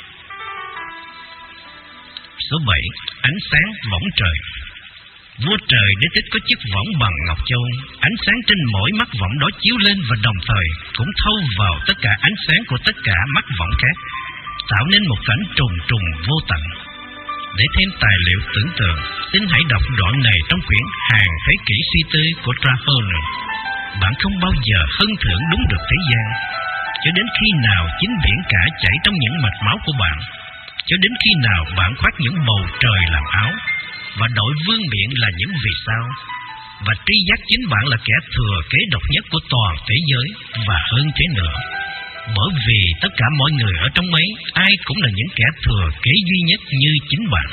Speaker 1: Số bảy. Ánh sáng võng trời. Vua trời Đế Thích có chiếc võng bằng ngọc châu, ánh sáng trên mỗi mắt võng đó chiếu lên và đồng thời cũng thâu vào tất cả ánh sáng của tất cả mắt võng khác, tạo nên một cảnh trùng trùng vô tận. Để thêm tài liệu tưởng tượng, xin hãy đọc đoạn này trong quyển Hàng Thế Kỷ Suy Tư của Traherne. Bạn không bao giờ hân thưởng đúng được thế gian, cho đến khi nào chính biển cả chảy trong những mạch máu của bạn, cho đến khi nào bạn khoác những bầu trời làm áo, và đội vương miện là những vì sao, và tri giác chính bạn là kẻ thừa kế độc nhất của toàn thế giới, và hơn thế nữa. Bởi vì tất cả mọi người ở trong ấy, ai cũng là những kẻ thừa kế duy nhất như chính bạn.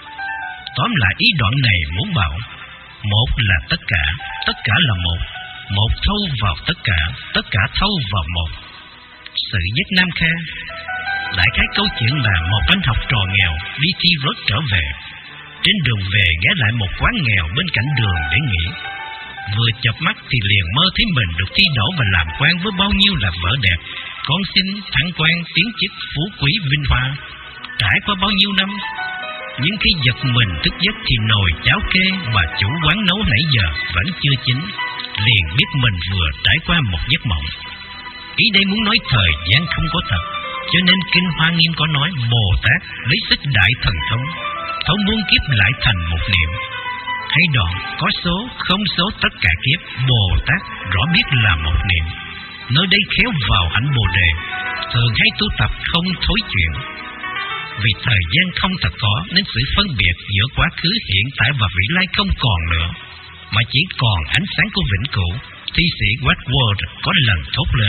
Speaker 1: Tóm lại ý đoạn này muốn bảo, một là tất cả, tất cả là một, một thâu vào tất cả, tất cả thâu vào một. Sự nhất Nam Kha. Đại khái câu chuyện là một anh học trò nghèo đi thi rớt trở về. Trên đường về ghé lại một quán nghèo bên cạnh đường để nghỉ. Vừa chợp mắt thì liền mơ thấy mình được thi đỗ và làm quan với bao nhiêu là vợ đẹp, con xin, thăng quan, tiến chức, phú quý, vinh hoa. Trải qua bao nhiêu năm, nhưng khi giật mình thức giấc thì nồi cháo kê mà chủ quán nấu nãy giờ vẫn chưa chín, liền biết mình vừa trải qua một giấc mộng. Ý đây muốn nói thời gian không có thật, cho nên Kinh Hoa Nghiêm có nói Bồ Tát lấy sức đại thần thông, thấu muôn kiếp lại thành một niệm. Hay đoạn có số, không số tất cả kiếp, Bồ Tát rõ biết là một niệm. Nơi đây khéo vào hạnh Bồ Đề, thường hay tu tập không thối chuyển. Vì thời gian không thật có, nên sự phân biệt giữa quá khứ, hiện tại và vị lai không còn nữa, mà chỉ còn ánh sáng của vĩnh cửu. Thi sĩ Wordsworth có lần thốt lên: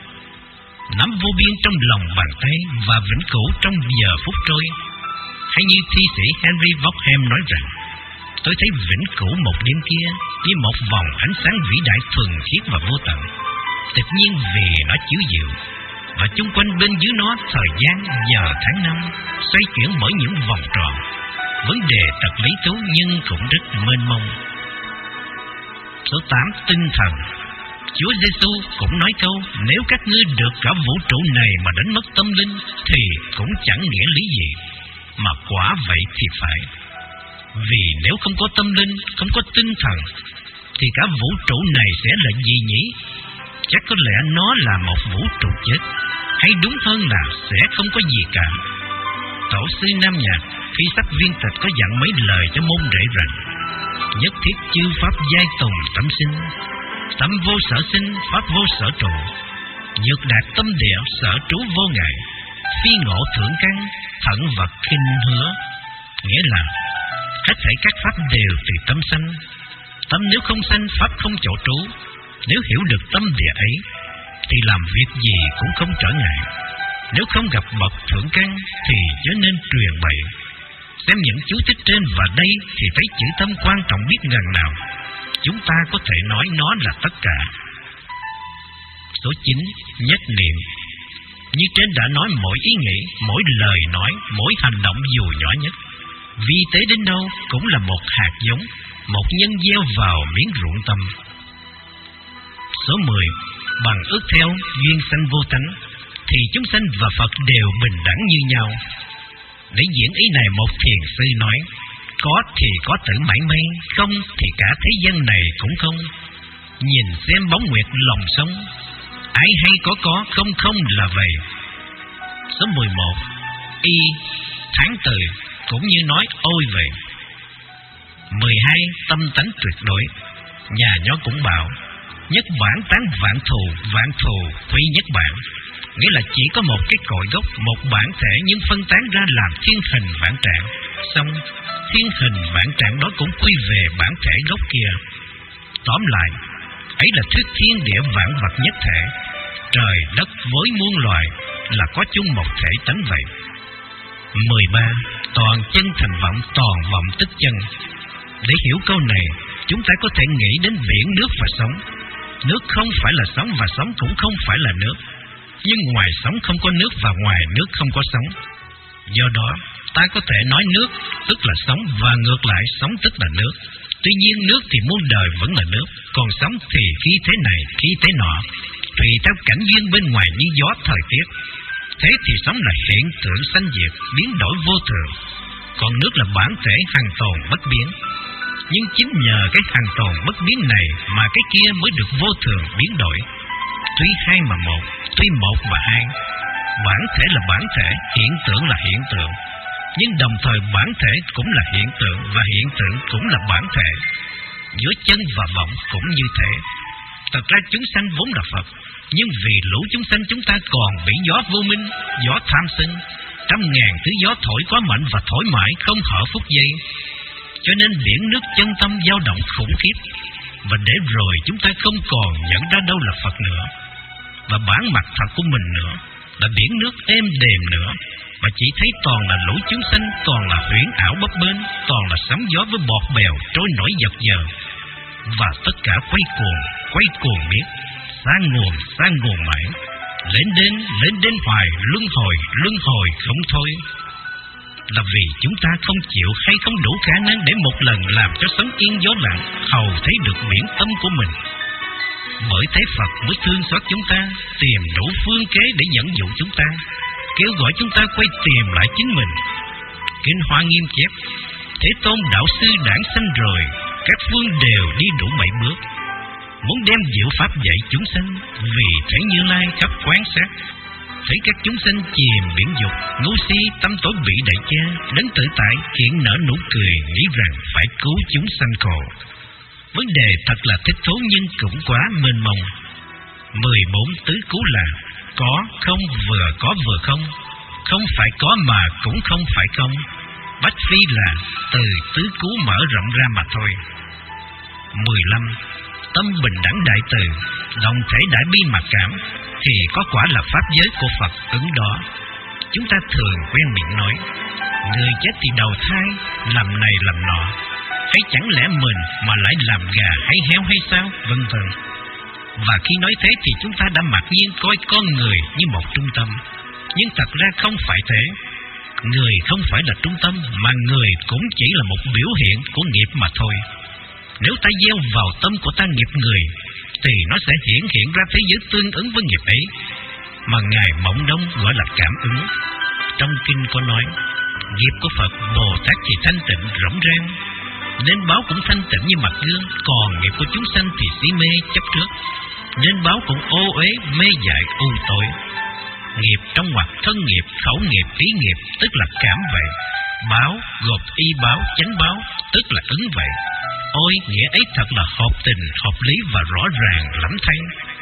Speaker 1: nắm vô biên trong lòng bàn tay và vĩnh cửu trong giờ phút trôi. Hay như thi sĩ Henry Vaughan nói rằng: tôi thấy vĩnh cửu một đêm kia như một vòng ánh sáng vĩ đại thuần khiết và vô tận. Tất nhiên vì nó chiếu diệu, và chung quanh bên dưới nó thời gian, giờ, tháng năm xoay chuyển bởi những vòng tròn. Vấn đề thật lý thú nhưng cũng rất mênh mông. Số tám. Tinh thần. Chúa Giêsu cũng nói câu: nếu các ngươi được cả vũ trụ này mà đánh mất tâm linh thì cũng chẳng nghĩa lý gì, mà quả vậy thì phải. Vì nếu không có tâm linh, không có tinh thần, thì cả vũ trụ này sẽ là gì nhỉ? Chắc có lẽ nó là một vũ trụ chết, hay đúng hơn là sẽ không có gì cả. Tổ sư Nam Nhạc khi sắp viên tịch có dặn mấy lời cho môn đệ rằng: nhất thiết chư pháp giai tùng tâm sinh, tâm vô sở sinh, pháp vô sở trụ, nhược đạt tâm địa, sở trú vô ngại, phi ngộ thượng căn, thận vật khinh hứa. Nghĩa là hết thảy các pháp đều từ tâm sanh. Tâm nếu không sanh, pháp không chỗ trú. Nếu hiểu được tâm địa ấy thì làm việc gì cũng không trở ngại. Nếu không gặp bậc thượng căn thì chớ nên truyền bậy. Xem những chú thích trên và đây thì thấy chữ tâm quan trọng biết ngần nào. Chúng ta có thể nói nó là tất cả. Số chín. Nhất niệm. Như trên đã nói, mỗi ý nghĩ, mỗi lời nói, mỗi hành động dù nhỏ nhất, vi tế đến đâu cũng là một hạt giống, một nhân gieo vào miếng ruộng tâm. Số mười. Bằng ước theo duyên sanh vô tánh, thì chúng sanh và Phật đều bình đẳng như nhau. Để diễn ý này, một thiền sư nói: có thì có tự mãi may, không thì cả thế gian này cũng không. Nhìn xem bóng nguyệt lòng sống, ai hay có có, không không là vậy. Số mười một. Y tháng từ cũng như nói ôi vậy. Mười hai. Tâm tánh tuyệt đối. Nhà Nho cũng bảo: nhất bản tán vạn thù, vạn thù thuy nhất bản. Nghĩa là chỉ có một cái cội gốc, một bản thể, nhưng phân tán ra làm thiên hình vạn trạng. Xong thiên hình vạn trạng đó cũng quy về bản thể gốc kia. Tóm lại, ấy là thuyết thiên địa vạn vật nhất thể, trời đất với muôn loài là có chung một thể tánh vậy. Mười ba. Toàn chân thành vọng, toàn vọng tức chân. Để hiểu câu này, chúng ta có thể nghĩ đến biển, nước và sống. Nước không phải là sống và sống cũng không phải là nước. Nhưng ngoài sống không có nước và ngoài nước không có sống. Do đó, ta có thể nói nước tức là sống và ngược lại sống tức là nước. Tuy nhiên nước thì muôn đời vẫn là nước, còn sống thì khi thế này, khi thế nọ, tùy theo cảnh duyên bên ngoài như gió thời tiết. Thế thì sống là hiện tượng sanh diệt, biến đổi vô thường. Còn nước là bản thể hằng tồn bất biến. Nhưng chính nhờ cái hằng tồn bất biến này mà cái kia mới được vô thường biến đổi. Tuy hai mà một, tuy một mà hai. Bản thể là bản thể, hiện tượng là hiện tượng. Nhưng đồng thời bản thể cũng là hiện tượng, và hiện tượng cũng là bản thể. Giữa chân và vọng cũng như thế. Thật ra chúng sanh vốn là Phật, nhưng vì lũ chúng sanh chúng ta còn bị gió vô minh, gió tham sân, trăm ngàn thứ gió thổi quá mạnh và thổi mãi không hở phút giây, cho nên biển nước chân tâm dao động khủng khiếp. Và để rồi chúng ta không còn nhận ra đâu là Phật nữa, và bản mặt thật của mình nữa, là biển nước êm đềm nữa, mà chỉ thấy toàn là lũ chúng sanh, toàn là huyễn ảo bấp bênh, toàn là sóng gió với bọt bèo trôi nổi giật giờ. Và tất cả quay cuồng, quay cuồng biết, xa nguồn, xa nguồn mãi, lên đến, lên đến hoài, luân hồi, luân hồi không thôi. Là vì chúng ta không chịu hay không đủ khả năng để một lần làm cho sóng yên gió lặng, hầu thấy được biển tâm của mình. Bởi thế Phật mới thương xót chúng ta, tìm đủ phương kế để dẫn dụ chúng ta, kêu gọi chúng ta quay tìm lại chính mình. Kinh Hoa Nghiêm chép: Thế Tôn đạo sư đản sanh rồi, các phương đều đi đủ bảy bước, muốn đem diệu pháp dạy chúng sanh, vì thấy Như Lai khắp quán sát. Thấy các chúng sanh chìm biển dục, ngu si tâm tối bị đại cha, đến tự tại hiện nở nụ cười, nghĩ rằng phải cứu chúng sanh khổ. Vấn đề thật là thích thú nhưng cũng quá mênh mông. Mười bốn tứ cứu là có, không, vừa có vừa không, không phải có mà cũng không phải không. Bách phi là từ tứ cứu mở rộng ra mà thôi. Mười lăm. Tâm bình đẳng đại từ, đồng thể đại bi mặc cảm, thì có quả là pháp giới của Phật ứng đó. Chúng ta thường quen miệng nói, người chết thì đầu thai, làm này làm nọ, hay chẳng lẽ mình mà lại làm gà hay heo hay sao, vân vân. Và khi nói thế thì chúng ta đã mặc nhiên coi con người như một trung tâm. Nhưng thật ra không phải thế. Người không phải là trung tâm, mà người cũng chỉ là một biểu hiện của nghiệp mà thôi. Nếu ta gieo vào tâm của ta nghiệp người, thì nó sẽ hiển hiện ra thế giới tương ứng với nghiệp ấy, mà Ngài Mộng Đông gọi là cảm ứng. Trong kinh có nói, nghiệp của Phật Bồ Tát thì thanh tịnh rỗng rang, nên báo cũng thanh tịnh như mặt gương. Còn nghiệp của chúng sanh thì si mê chấp trước, nên báo cũng ô uế mê dại u tối. Nghiệp trong ngoặc thân nghiệp, khẩu nghiệp, ý nghiệp, tức là cảm vậy. Báo gồm y báo, chánh báo, tức là ứng vậy. Ôi, nghĩa ấy thật là hợp tình, hợp lý và rõ ràng lắm thay.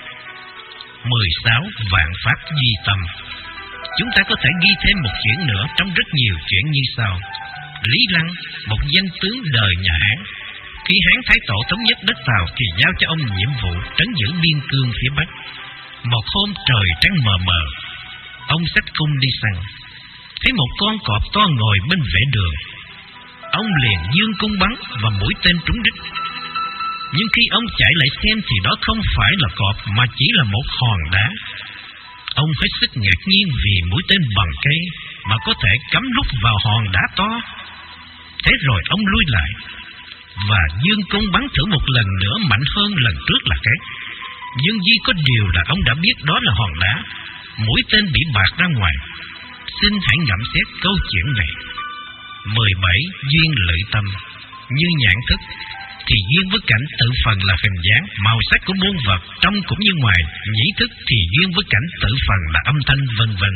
Speaker 1: Mười sáu. Vạn pháp duy tâm. Chúng ta có thể ghi thêm một chuyện nữa trong rất nhiều chuyện như sau. Lý Lăng, một danh tướng đời nhà Hán, khi Hán Thái Tổ thống nhất đất Tàu thì giao cho ông nhiệm vụ trấn giữ biên cương phía Bắc. Một hôm trời trăng mờ mờ, ông xách cung đi săn, thấy một con cọp to ngồi bên vệ đường. Ông liền dương cung bắn và mũi tên trúng đích. Nhưng khi ông chạy lại xem thì đó không phải là cọp mà chỉ là một hòn đá. Ông hết sức ngạc nhiên vì mũi tên bằng cây mà có thể cắm đúc vào hòn đá to. Thế rồi ông lui lại và dương cung bắn thử một lần nữa mạnh hơn lần trước là cái. Nhưng duy có điều là ông đã biết đó là hòn đá, mũi tên bị bạc ra ngoài. Xin hãy ngẫm xét câu chuyện này. Mười bảy. Duyên lợi tâm. Như nhãn thức thì duyên với cảnh tự phần là hình dáng, màu sắc của muôn vật trong cũng như ngoài. Nhĩ thức thì duyên với cảnh tự phần là âm thanh, vân vân.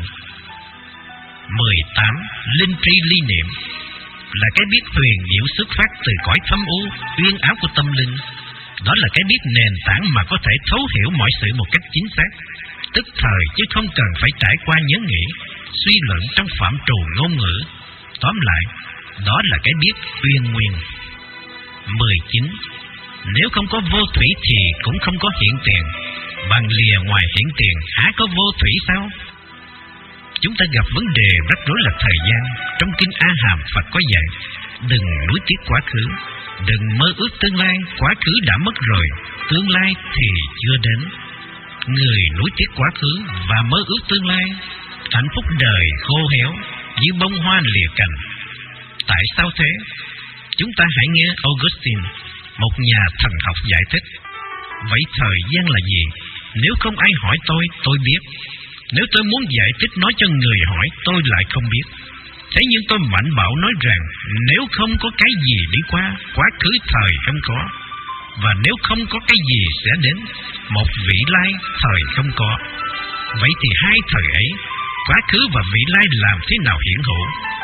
Speaker 1: Mười tám. Linh tri ly niệm là cái biết huyền diệu xuất phát từ cõi thâm u, uyên áo của tâm linh. Đó là cái biết nền tảng mà có thể thấu hiểu mọi sự một cách chính xác, tức thời chứ không cần phải trải qua nhớ nghĩ, suy luận trong phạm trù ngôn ngữ. Tóm lại, đó là cái biết uyên nguyên. Mười chín. Nếu không có vô thủy thì cũng không có hiện tiền. Bằng lìa ngoài hiện tiền, há có vô thủy sao? Chúng ta gặp vấn đề rắc rối là thời gian. Trong kinh A Hàm Phật có dạy, đừng nuối tiếc quá khứ, đừng mơ ước tương lai. Quá khứ đã mất rồi, tương lai thì chưa đến. Người nuối tiếc quá khứ và mơ ước tương lai, hạnh phúc đời khô héo như bông hoa lìa cành. Tại sao thế? Chúng ta hãy nghe Augustine, một nhà thần học giải thích. Vậy thời gian là gì? Nếu không ai hỏi tôi, tôi biết. Nếu tôi muốn giải thích nói cho người hỏi, tôi lại không biết. Thế nhưng tôi mạnh bạo nói rằng, nếu không có cái gì đi qua, quá khứ thời không có. Và nếu không có cái gì sẽ đến, một vị lai thời không có. Vậy thì hai thời ấy, quá khứ và vị lai làm thế nào hiển hữu.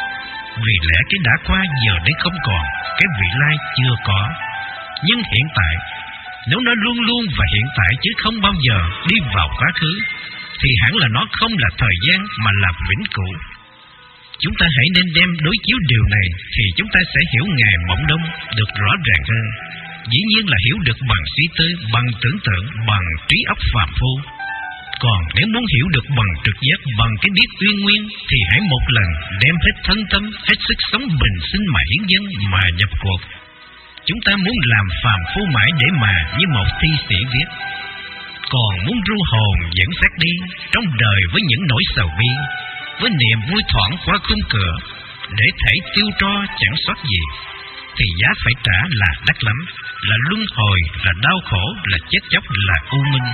Speaker 1: Vì lẽ cái đã qua giờ đây không còn, cái vị lai chưa có. Nhưng hiện tại, nếu nó luôn luôn và hiện tại chứ không bao giờ đi vào quá khứ, thì hẳn là nó không là thời gian mà là vĩnh cửu. Chúng ta hãy nên đem đối chiếu điều này thì chúng ta sẽ hiểu Ngài Mộng Đông được rõ ràng hơn. Dĩ nhiên là hiểu được bằng suy tư, bằng tưởng tượng, bằng trí óc phàm phu. Còn nếu muốn hiểu được bằng trực giác, bằng cái biết uyên nguyên, thì hãy một lần đem hết thân tâm, hết sức sống bình sinh mà hiến dâng, mà nhập cuộc. Chúng ta muốn làm phàm phu mãi để mà như một thi sĩ viết. Còn muốn ru hồn dẫn xác đi trong đời với những nỗi sầu bi, với niềm vui thoảng qua khung cửa, để thể tiêu tro chẳng sót gì, thì giá phải trả là đắt lắm, là luân hồi, là đau khổ, là chết chóc, là u minh.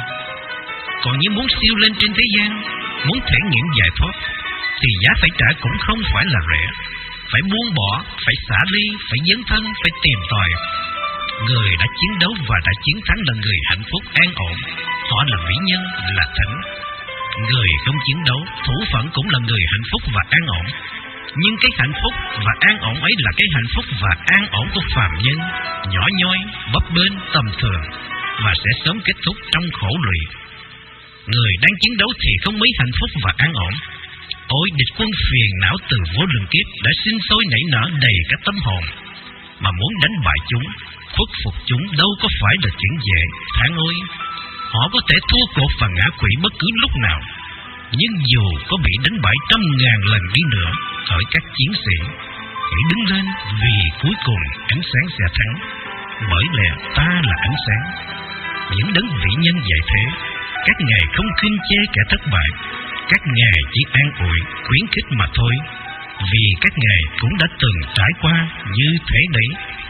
Speaker 1: Còn như muốn siêu lên trên thế gian, muốn thể nghiệm giải thoát, thì giá phải trả cũng không phải là rẻ. Phải buông bỏ, phải xả ly, phải dấn thân, phải tìm tòi. Người đã chiến đấu và đã chiến thắng là người hạnh phúc an ổn. Họ là vĩ nhân, là thánh. Người không chiến đấu, thủ phận cũng là người hạnh phúc và an ổn. Nhưng cái hạnh phúc và an ổn ấy là cái hạnh phúc và an ổn của phàm nhân, nhỏ nhoi, bấp bênh, tầm thường, và sẽ sớm kết thúc trong khổ lụy. Người đang chiến đấu thì không mấy hạnh phúc và an ổn. Ôi, địch quân phiền não từ vô lượng kiếp đã sinh sôi nảy nở đầy cả tâm hồn, mà muốn đánh bại chúng, khuất phục chúng đâu có phải là chuyện dễ. Thản ơi, họ có thể thua cuộc và ngã quỵ bất cứ lúc nào. Nhưng dù có bị đánh bại trăm ngàn lần đi nữa, hỡi các chiến sĩ, hãy đứng lên, vì cuối cùng ánh sáng sẽ thắng. Bởi lẽ ta là ánh sáng. Những đấng vĩ nhân dạy thế, các ngài không khinh chê kẻ thất bại, các ngài chỉ an ủi, khuyến khích mà thôi, vì các ngài cũng đã từng trải qua như thế đấy.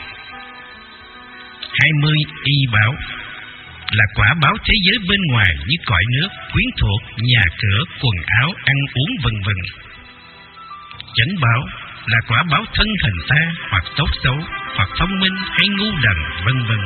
Speaker 1: Hai mươi y báo là quả báo thế giới bên ngoài như cõi nước, quyến thuộc, nhà cửa, quần áo, ăn uống vân vân. Chánh báo là quả báo thân hình ta, hoặc tốt xấu, hoặc thông minh hay ngu đần vân vân.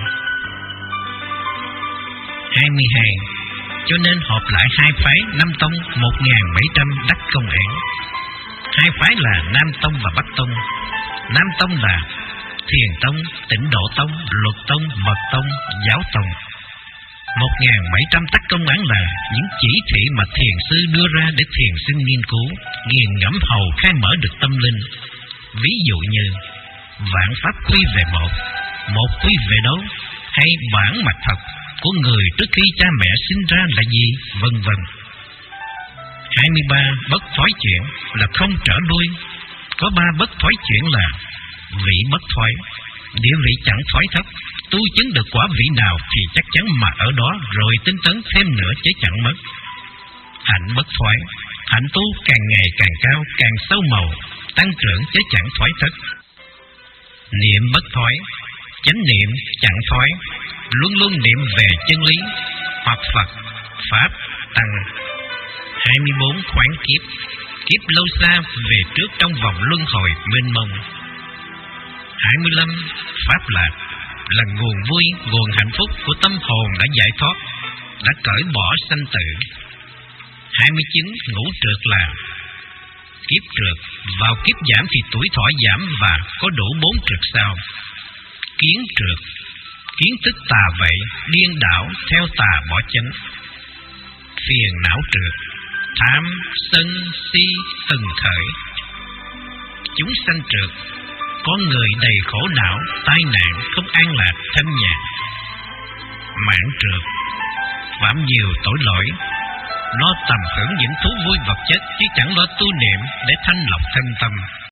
Speaker 1: Hai mươi hai. Cho nên họp lại hai phái Nam Tông một nghìn bảy trăm đắc công án. Hai phái là Nam Tông và Bắc Tông. Nam Tông là Thiền Tông, Tịnh Độ Tông, Luật Tông, Mật Tông, Giáo Tông. Một nghìn bảy trăm tác công án là những chỉ thị mà thiền sư đưa ra để thiền sinh nghiên cứu, nghiền ngẫm hầu khai mở được tâm linh. Ví dụ như vạn pháp quy về một, một quy về đâu, hay bản mặt thật của người trước khi cha mẹ sinh ra là gì, vân vân. Hai mươi ba. Bất thoái chuyển là không trở lui. Có ba bất thoái chuyển là vị bất thoái, địa vị chẳng thoái thất. Tu chứng được quả vị nào thì chắc chắn mà ở đó, rồi tinh tấn thêm nữa chứ chẳng mất. Hạnh bất thoái, hạnh tu càng ngày càng cao, càng sâu màu, tăng trưởng chứ chẳng thoái thất. Niệm bất thoái, chánh niệm chẳng thoái, luôn luôn niệm về chân lý, hoặc Phật, Pháp, Tăng. Hai mươi bốn. Khoáng kiếp, kiếp lâu xa về trước trong vòng luân hồi mênh mông. Hai mươi lăm. Pháp lạc là nguồn vui, nguồn hạnh phúc của tâm hồn đã giải thoát, đã cởi bỏ sanh tử. Hai mươi chín. Ngũ trượt là kiếp trượt, vào kiếp giảm thì tuổi thọ giảm và có đủ bốn trượt sau. Kiến trượt, kiến thức tà vậy, điên đảo theo tà bỏ chánh. Phiền não trượt, tham, sân, si từng khởi. Chúng sanh trượt, có người đầy khổ não, tai nạn, không an lạc, thanh nhàn. Mạn trượt, phạm nhiều tội lỗi, lo tầm hưởng những thú vui vật chất chứ chẳng lo tu niệm để thanh lọc thân tâm.